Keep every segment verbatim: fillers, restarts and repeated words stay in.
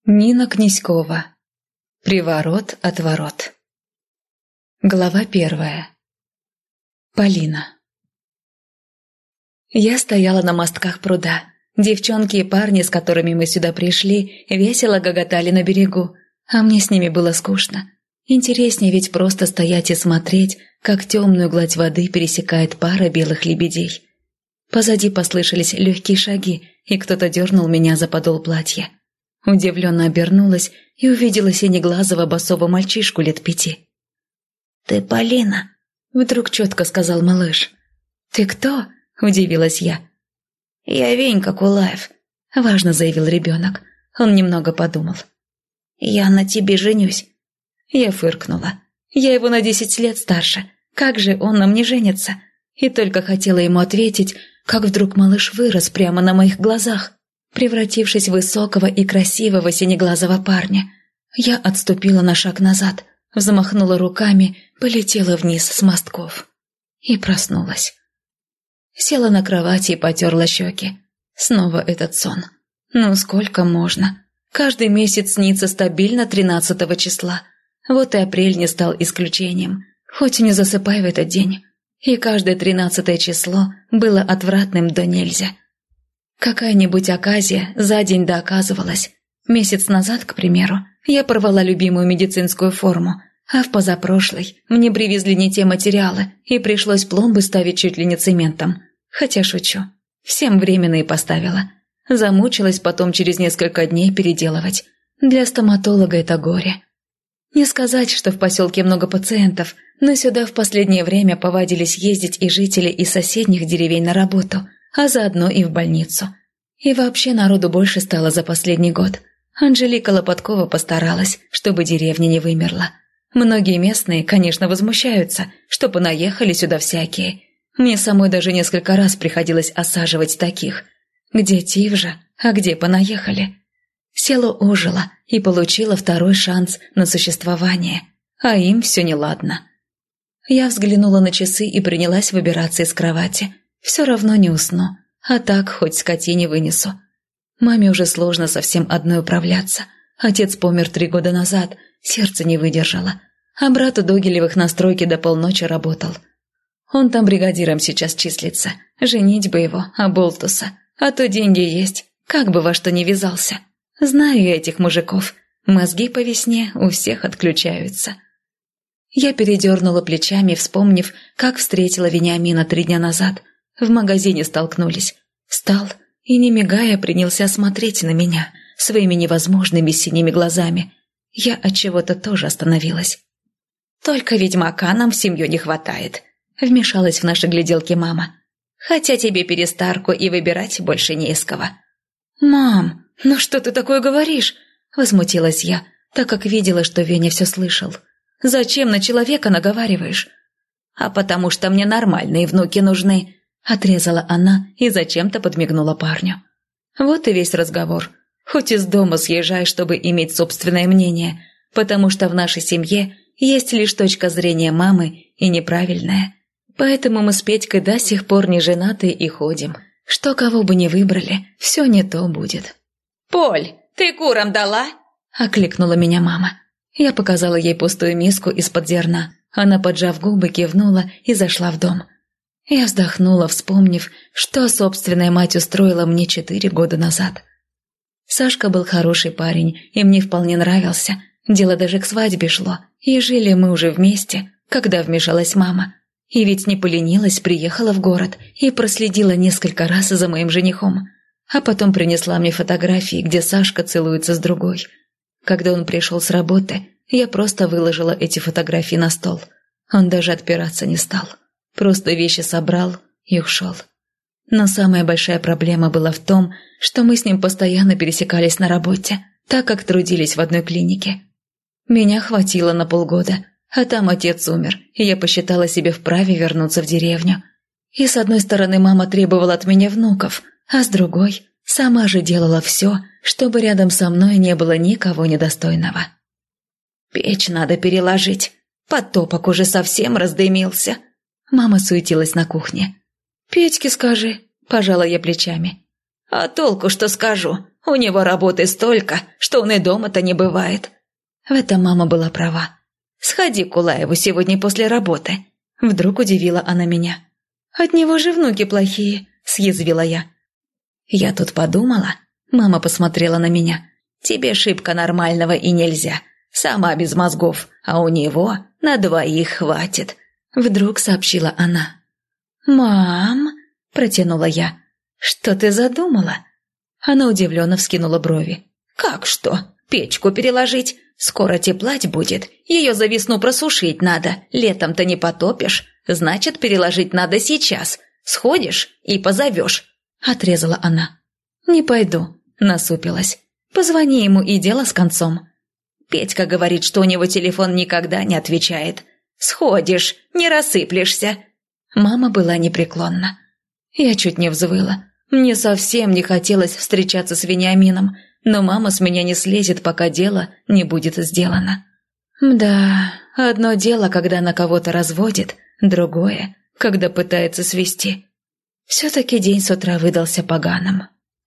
Нина Князькова. Приворот-отворот. Глава первая. Полина. Я стояла на мостках пруда. Девчонки и парни, с которыми мы сюда пришли, весело гоготали на берегу, а мне с ними было скучно. Интереснее ведь просто стоять и смотреть, как темную гладь воды пересекает пара белых лебедей. Позади послышались легкие шаги, и кто-то дернул меня за подол платья. Удивленно обернулась и увидела синеглазого босого мальчишку лет пяти. «Ты Полина?» – вдруг четко сказал малыш. «Ты кто?» – удивилась я. «Я Венька Кулаев», – важно заявил ребенок. Он немного подумал. «Я на тебе женюсь». Я фыркнула. «Я его на десять лет старше. Как же он на мне женится?» И только хотела ему ответить, как вдруг малыш вырос прямо на моих глазах, превратившись в высокого и красивого синеглазого парня. Я отступила на шаг назад, взмахнула руками, полетела вниз с мостков и проснулась. Села на кровати и потерла щеки. Снова этот сон. Ну, сколько можно? Каждый месяц снится стабильно тринадцатого числа. Вот и апрель не стал исключением, хоть и не засыпай в этот день. И каждое тринадцатое число было отвратным до нельзя. Какая-нибудь оказия за день дооказывалась. Месяц назад, к примеру, я порвала любимую медицинскую форму, а в позапрошлый мне привезли не те материалы, и пришлось пломбы ставить чуть ли не цементом. Хотя шучу. Всем временные поставила. Замучилась потом через несколько дней переделывать. Для стоматолога это горе. Не сказать, что в поселке много пациентов, но сюда в последнее время повадились ездить и жители из соседних деревень на работу, а заодно и в больницу. И вообще народу больше стало за последний год. Анжелика Лопаткова постаралась, чтобы деревня не вымерла. Многие местные, конечно, возмущаются, что понаехали сюда всякие. Мне самой даже несколько раз приходилось осаживать таких. Где Тивжа, а где понаехали? Село ожило и получило второй шанс на существование, а им все неладно. Я взглянула на часы и принялась выбираться из кровати. Все равно не усну, а так хоть скотине вынесу. Маме уже сложно совсем одной управляться. Отец помер три года назад, сердце не выдержало. А брат у Догилевых на стройке до полночи работал. Он там бригадиром сейчас числится. Женить бы его, оболтуса. А то деньги есть, как бы во что ни вязался. Знаю я этих мужиков. Мозги по весне у всех отключаются. Я передернула плечами, вспомнив, как встретила Вениамина три дня назад. В магазине столкнулись. Встал и, не мигая, принялся смотреть на меня своими невозможными синими глазами. Я от чего-то тоже остановилась. «Только ведьмака нам в семью не хватает», — вмешалась в наши гляделки мама. «Хотя тебе перестарку и выбирать больше не из кого». «Мам, ну что ты такое говоришь?» — возмутилась я, так как видела, что Веня все слышал. «Зачем на человека наговариваешь?» «А потому что мне нормальные внуки нужны», — отрезала она и зачем-то подмигнула парню. Вот и весь разговор. Хоть из дома съезжай, чтобы иметь собственное мнение, потому что в нашей семье есть лишь точка зрения мамы и неправильная. Поэтому мы с Петькой до сих пор не женаты и ходим. Что кого бы ни выбрали, все не то будет. «Поль, ты курам дала?» – окликнула меня мама. Я показала ей пустую миску из-под зерна. Она, поджав губы, кивнула и зашла в дом. Я вздохнула, вспомнив, что собственная мать устроила мне четыре года назад. Сашка был хороший парень и мне вполне нравился. Дело даже к свадьбе шло, и жили мы уже вместе, когда вмешалась мама. И ведь не поленилась, приехала в город и проследила несколько раз за моим женихом. А потом принесла мне фотографии, где Сашка целуется с другой. Когда он пришел с работы, я просто выложила эти фотографии на стол. Он даже отпираться не стал. Просто вещи собрал и ушел. Но самая большая проблема была в том, что мы с ним постоянно пересекались на работе, так как трудились в одной клинике. Меня хватило на полгода, а там отец умер, и я посчитала себе вправе вернуться в деревню. И с одной стороны мама требовала от меня внуков, а с другой сама же делала все, чтобы рядом со мной не было никого недостойного. «Печь надо переложить, потопок уже совсем раздымился». Мама суетилась на кухне. «Петьке скажи», – пожала я плечами. «А толку что скажу? У него работы столько, что он и дома-то не бывает». В этом мама была права. «Сходи к Улаеву сегодня после работы». Вдруг удивила она меня. «От него же внуки плохие», – съязвила я. «Я тут подумала». Мама посмотрела на меня. «Тебе шибко нормального и нельзя. Сама без мозгов, а у него на двоих хватит», – вдруг сообщила она. «Мам», – протянула я, – «что ты задумала?» Она удивленно вскинула брови. «Как что? Печку переложить? Скоро теплать будет. Ее за весну просушить надо. Летом-то не потопишь. Значит, переложить надо сейчас. Сходишь и позовешь», – отрезала она. «Не пойду», – насупилась. «Позвони ему, и дело с концом». Петька говорит, что у него телефон никогда не отвечает. «Сходишь, не рассыплешься». Мама была непреклонна. Я чуть не взвыла. Мне совсем не хотелось встречаться с Вениамином, но мама с меня не слезет, пока дело не будет сделано. Да, одно дело, когда на кого-то разводит, другое, когда пытается свести. Все-таки день с утра выдался поганым.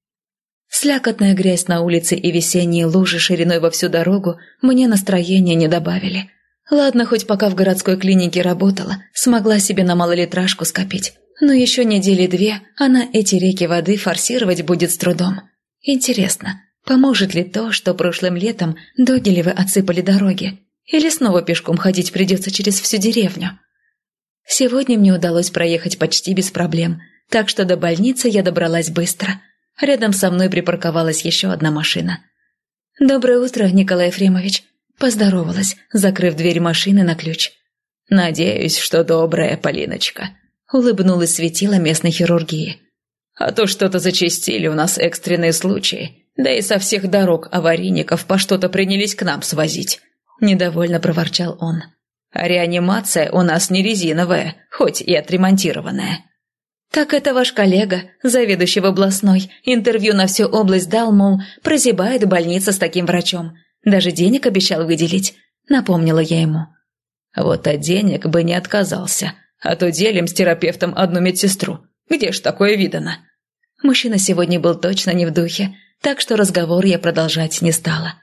Слякотная грязь на улице и весенние лужи шириной во всю дорогу мне настроения не добавили. Ладно, хоть пока в городской клинике работала, смогла себе на малолитражку скопить. Но еще недели две она эти реки воды форсировать будет с трудом. Интересно, поможет ли то, что прошлым летом Догилевы отсыпали дороги? Или снова пешком ходить придется через всю деревню? Сегодня мне удалось проехать почти без проблем, так что до больницы я добралась быстро. Рядом со мной припарковалась еще одна машина. «Доброе утро, Николай Ефремович», – поздоровалась, закрыв дверь машины на ключ. «Надеюсь, что добрая, Полиночка», – улыбнулась светила местной хирургии. «А то что-то зачастили у нас экстренные случаи, да и со всех дорог аварийников по что-то принялись к нам свозить», – недовольно проворчал он. «А реанимация у нас не резиновая, хоть и отремонтированная». «Так это ваш коллега, заведующий в областной, интервью на всю область дал, мол, прозябает больница с таким врачом. Даже денег обещал выделить», – напомнила я ему. «Вот от денег бы не отказался, а то делим с терапевтом одну медсестру. Где ж такое видано?» Мужчина сегодня был точно не в духе, так что разговор я продолжать не стала.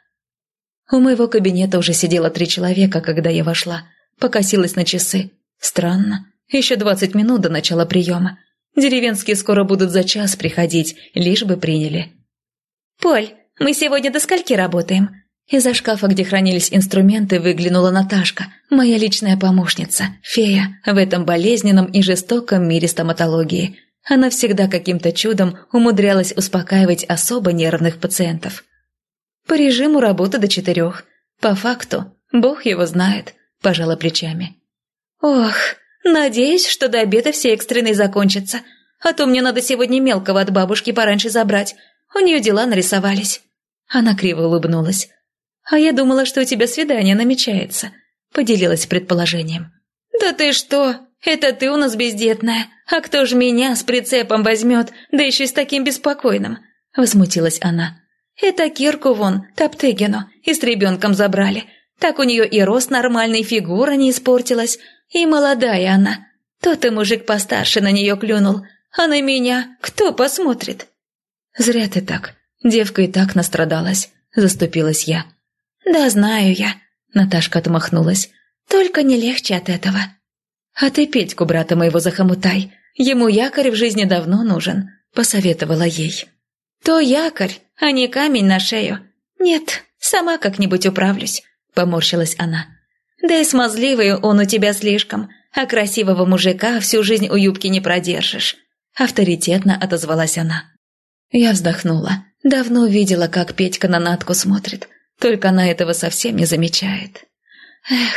У моего кабинета уже сидело три человека, когда я вошла. Покосилась на часы. Странно, еще двадцать минут до начала приема. Деревенские скоро будут за час приходить, лишь бы приняли. «Поль, мы сегодня до скольки работаем?» Из-за шкафа, где хранились инструменты, выглянула Наташка, моя личная помощница, фея в этом болезненном и жестоком мире стоматологии. Она всегда каким-то чудом умудрялась успокаивать особо нервных пациентов. «По режиму работы до четырех. По факту, Бог его знает», – пожала плечами. «Ох, надеюсь, что до обеда все экстренные закончатся, а то мне надо сегодня мелкого от бабушки пораньше забрать. У нее дела нарисовались». Она криво улыбнулась. «А я думала, что у тебя свидание намечается», – поделилась предположением. «Да ты что? Это ты у нас бездетная. А кто ж меня с прицепом возьмет, да еще и с таким беспокойным?» – возмутилась она. «Это Кирку вон, Топтыгину, и с ребенком забрали. Так у нее и рост нормальный, фигура не испортилась, и молодая она. Тот и мужик постарше на нее клюнул, а на меня кто посмотрит?» «Зря ты так. Девка и так настрадалась», – заступилась я. «Да знаю я», – Наташка отмахнулась. «Только не легче от этого». «А ты Петьку, брата моего, захомутай. Ему якорь в жизни давно нужен», – посоветовала ей. «То якорь, а не камень на шею. Нет, сама как-нибудь управлюсь», – поморщилась она. «Да и смазливый он у тебя слишком, а красивого мужика всю жизнь у юбки не продержишь», – авторитетно отозвалась она. Я вздохнула. Давно видела, как Петька на Натку смотрит. Только она этого совсем не замечает. Эх.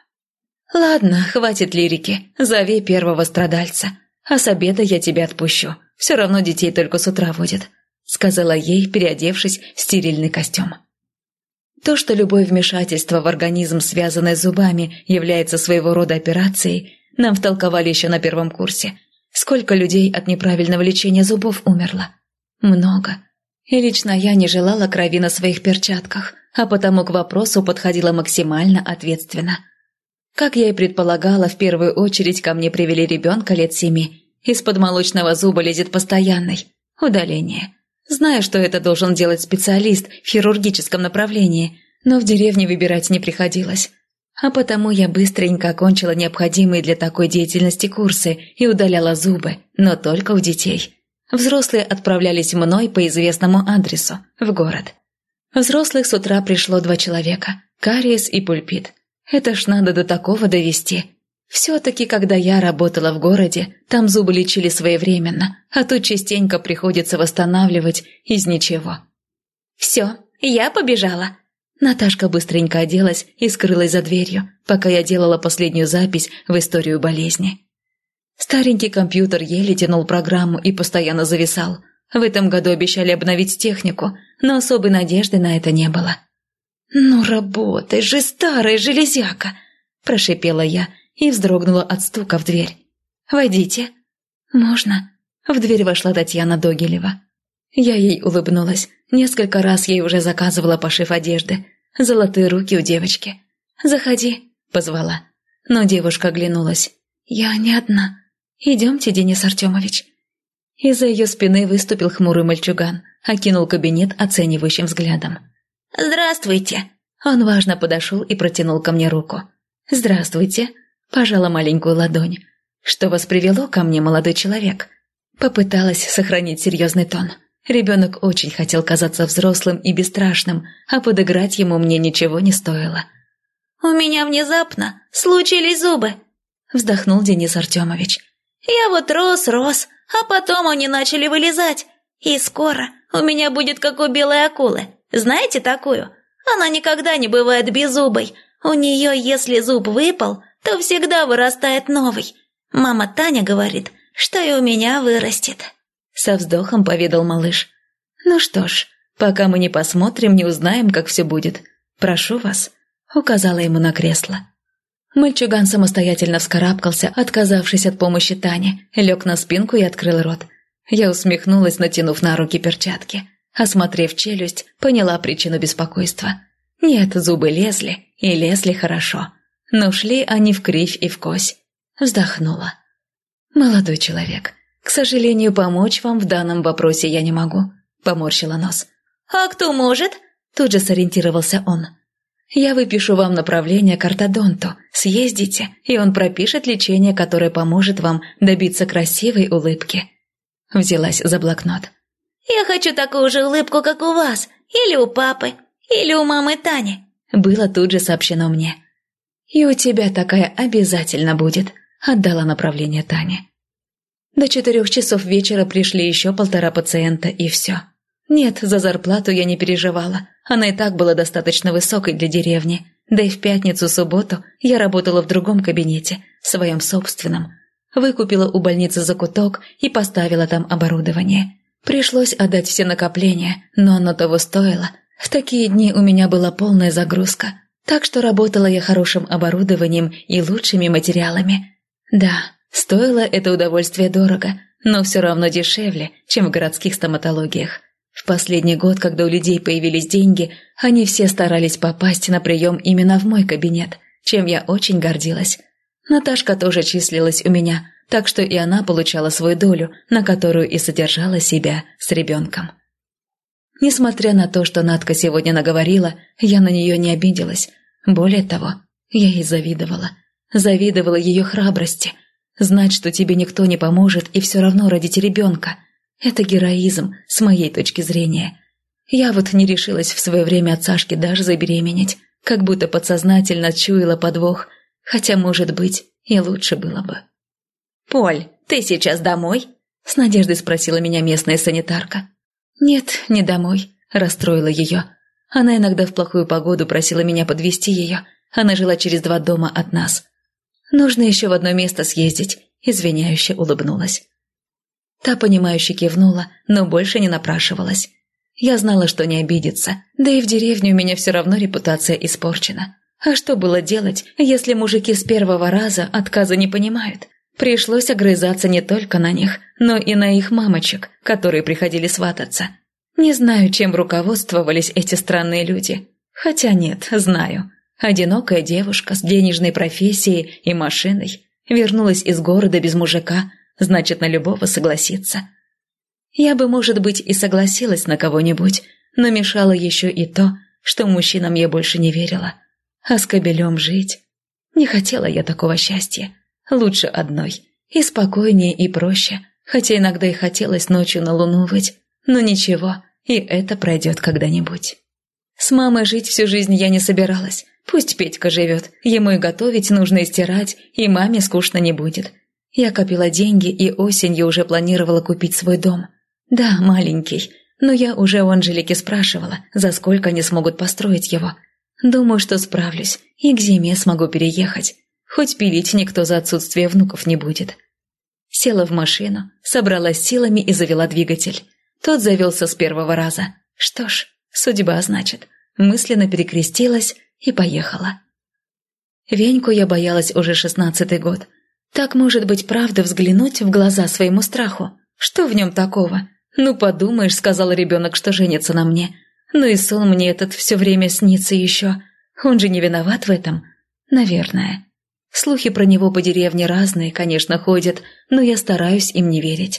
Ладно, хватит лирики. Зови первого страдальца. А с обеда я тебя отпущу. Все равно детей только с утра водят, сказала ей, переодевшись в стерильный костюм. То, что любое вмешательство в организм, связанное с зубами, является своего рода операцией, нам втолковали еще на первом курсе. Сколько людей от неправильного лечения зубов умерло? Много. И лично я не желала крови на своих перчатках, а потому к вопросу подходила максимально ответственно. Как я и предполагала, в первую очередь ко мне привели ребенка лет семи. Из-под молочного зуба лезет постоянный. Удаление. Знаю, что это должен делать специалист в хирургическом направлении, но в деревне выбирать не приходилось. А потому я быстренько окончила необходимые для такой деятельности курсы и удаляла зубы, но только у детей. Взрослые отправлялись мной по известному адресу, в город. Взрослых с утра пришло два человека – кариес и пульпит. Это ж надо до такого довести. Все-таки, когда я работала в городе, там зубы лечили своевременно, а тут частенько приходится восстанавливать из ничего. «Все, я побежала». Наташка быстренько оделась и скрылась за дверью, пока я делала последнюю запись в историю болезни. Старенький компьютер еле тянул программу и постоянно зависал. В этом году обещали обновить технику, но особой надежды на это не было. «Ну работай же, старая железяка!» – прошипела я и вздрогнула от стука в дверь. «Войдите». «Можно?» В дверь вошла Татьяна Догилева. Я ей улыбнулась. Несколько раз ей уже заказывала пошив одежды. Золотые руки у девочки. «Заходи», – позвала. Но девушка оглянулась. «Я не одна. Идемте, Денис Артемович». Из-за ее спины выступил хмурый мальчуган, окинул кабинет оценивающим взглядом. «Здравствуйте!» Он важно подошел и протянул ко мне руку. «Здравствуйте!» – пожала маленькую ладонь. «Что вас привело ко мне, молодой человек?» Попыталась сохранить серьезный тон. Ребенок очень хотел казаться взрослым и бесстрашным, а подыграть ему мне ничего не стоило. «У меня внезапно случились зубы!» – вздохнул Денис Артемович. «Я вот рос-рос, а потом они начали вылезать, и скоро у меня будет как у белой акулы. Знаете такую? Она никогда не бывает беззубой. У нее, если зуб выпал, то всегда вырастает новый. Мама Таня говорит, что и у меня вырастет». Со вздохом поведал малыш. «Ну что ж, пока мы не посмотрим, не узнаем, как все будет. Прошу вас», — указала ему на кресло. Мальчуган самостоятельно вскарабкался, отказавшись от помощи Тани, лег на спинку и открыл рот. Я усмехнулась, натянув на руки перчатки. Осмотрев челюсть, поняла причину беспокойства. Нет, зубы лезли, и лезли хорошо. Но шли они в кривь и в кось. Вздохнула. «Молодой человек, к сожалению, помочь вам в данном вопросе я не могу», – поморщила нос. «А кто может?» – тут же сориентировался он. «Я выпишу вам направление к ортодонту, съездите, и он пропишет лечение, которое поможет вам добиться красивой улыбки». Взялась за блокнот. «Я хочу такую же улыбку, как у вас, или у папы, или у мамы Тани», – было тут же сообщено мне. «И у тебя такая обязательно будет», – отдала направление Тане. До четырех часов вечера пришли еще полтора пациента, и все. Нет, за зарплату я не переживала. Она и так была достаточно высокой для деревни. Да и в пятницу-субботу я работала в другом кабинете, своем собственном. Выкупила у больницы закуток и поставила там оборудование. Пришлось отдать все накопления, но оно того стоило. В такие дни у меня была полная загрузка. Так что работала я хорошим оборудованием и лучшими материалами. Да, стоило это удовольствие дорого, но все равно дешевле, чем в городских стоматологиях. В последний год, когда у людей появились деньги, они все старались попасть на прием именно в мой кабинет, чем я очень гордилась. Наташка тоже числилась у меня, так что и она получала свою долю, на которую и содержала себя с ребенком. Несмотря на то, что Натка сегодня наговорила, я на нее не обиделась. Более того, я ей завидовала. Завидовала ее храбрости. Знать, что тебе никто не поможет и все равно родить ребенка – это героизм с моей точки зрения. Я вот не решилась в свое время от Сашки даже забеременеть, как будто подсознательно чуяла подвох, хотя, может быть, и лучше было бы. «Поль, ты сейчас домой?» – с надеждой спросила меня местная санитарка. «Нет, не домой», – расстроила ее. Она иногда в плохую погоду просила меня подвезти ее. Она жила через два дома от нас. «Нужно еще в одно место съездить», – извиняюще улыбнулась. Та, понимающе кивнула, но больше не напрашивалась. Я знала, что не обидится, да и в деревне у меня все равно репутация испорчена. А что было делать, если мужики с первого раза отказа не понимают? Пришлось огрызаться не только на них, но и на их мамочек, которые приходили свататься. Не знаю, чем руководствовались эти странные люди. Хотя нет, знаю. Одинокая девушка с денежной профессией и машиной вернулась из города без мужика, значит, на любого согласится. Я бы, может быть, и согласилась на кого-нибудь, но мешало еще и то, что мужчинам я больше не верила. А с кобелем жить? Не хотела я такого счастья. Лучше одной. И спокойнее, и проще. Хотя иногда и хотелось ночью на луну выть. Но ничего, и это пройдет когда-нибудь. С мамой жить всю жизнь я не собиралась. Пусть Петька живет, ему и готовить нужно, и стирать, и маме скучно не будет. Я копила деньги и осенью уже планировала купить свой дом. Да, маленький, но я уже у Анжелики спрашивала, за сколько они смогут построить его. Думаю, что справлюсь, и к зиме смогу переехать. Хоть пилить никто за отсутствие внуков не будет. Села в машину, собралась силами и завела двигатель. Тот завелся с первого раза. Что ж, судьба, значит. Мысленно перекрестилась и поехала. Веньку я боялась уже шестнадцатый год. Так, может быть, правда взглянуть в глаза своему страху? Что в нем такого? Ну, подумаешь, сказал ребенок, что женится на мне. Ну и сон мне этот все время снится еще. Он же не виноват в этом? Наверное. Слухи про него по деревне разные, конечно, ходят, но я стараюсь им не верить.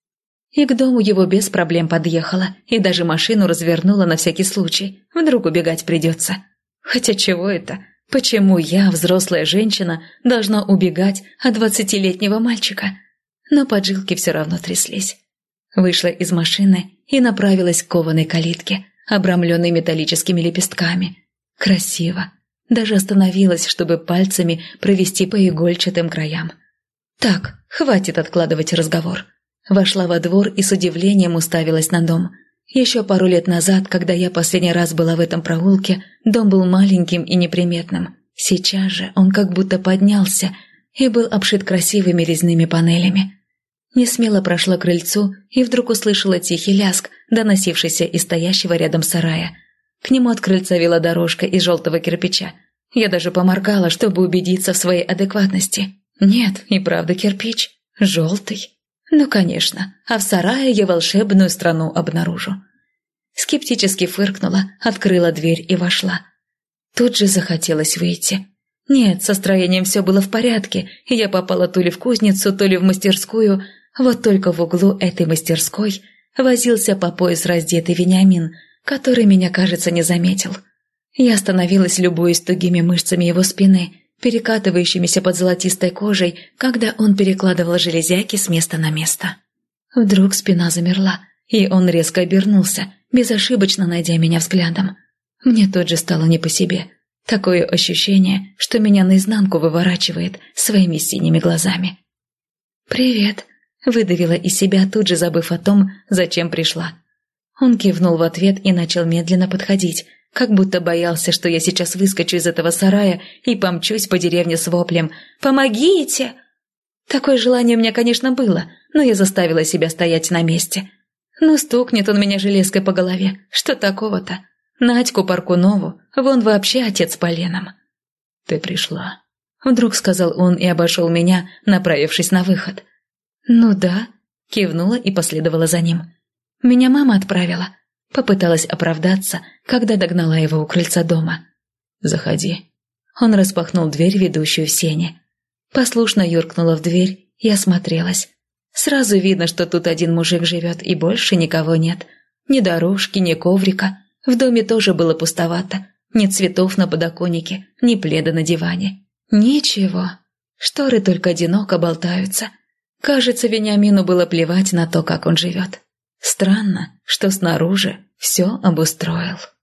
И к дому его без проблем подъехала, и даже машину развернула на всякий случай. Вдруг убегать придется. Хотя чего это? Почему я, взрослая женщина, должна убегать от двадцатилетнего мальчика? Но поджилки все равно тряслись. Вышла из машины и направилась к кованой калитке, обрамленной металлическими лепестками. Красиво. Даже остановилась, чтобы пальцами провести по игольчатым краям. Так, хватит откладывать разговор. Вошла во двор и с удивлением уставилась на дом. Еще пару лет назад, когда я последний раз была в этом проулке, дом был маленьким и неприметным. Сейчас же он как будто поднялся и был обшит красивыми резными панелями. Несмело прошла к крыльцу и вдруг услышала тихий лязг, доносившийся из стоящего рядом сарая. К нему от крыльца вела дорожка из желтого кирпича. Я даже поморгала, чтобы убедиться в своей адекватности. Нет, и правда кирпич. Желтый. Ну, конечно, а в сарае я волшебную страну обнаружу. Скептически фыркнула, открыла дверь и вошла. Тут же захотелось выйти. Нет, со строением все было в порядке, и я попала то ли в кузницу, то ли в мастерскую. Вот только в углу этой мастерской возился по пояс раздетый Вениамин, который меня, кажется, не заметил. Я остановилась, любуясь тугими мышцами его спины, перекатывающимися под золотистой кожей, когда он перекладывал железяки с места на место. Вдруг спина замерла, и он резко обернулся, безошибочно найдя меня взглядом. Мне тут же стало не по себе. Такое ощущение, что меня наизнанку выворачивает своими синими глазами. «Привет», — выдавила из себя, тут же забыв о том, зачем пришла. Он кивнул в ответ и начал медленно подходить, как будто боялся, что я сейчас выскочу из этого сарая и помчусь по деревне с воплем «Помогите!». Такое желание у меня, конечно, было, но я заставила себя стоять на месте. Ну, стукнет он меня железкой по голове, что такого-то? Надьку Паркунову, вон вообще отец поленом. «Ты пришла», — вдруг сказал он и обошел меня, направившись на выход. «Ну да», — кивнула и последовала за ним. «Меня мама отправила». Попыталась оправдаться, когда догнала его у крыльца дома. «Заходи». Он распахнул дверь, ведущую в сени. Послушно юркнула в дверь и осмотрелась. Сразу видно, что тут один мужик живет и больше никого нет. Ни дорожки, ни коврика. В доме тоже было пустовато. Ни цветов на подоконнике, ни пледа на диване. Ничего. Шторы только одиноко болтаются. Кажется, Вениамину было плевать на то, как он живет. Странно, что снаружи все обустроил.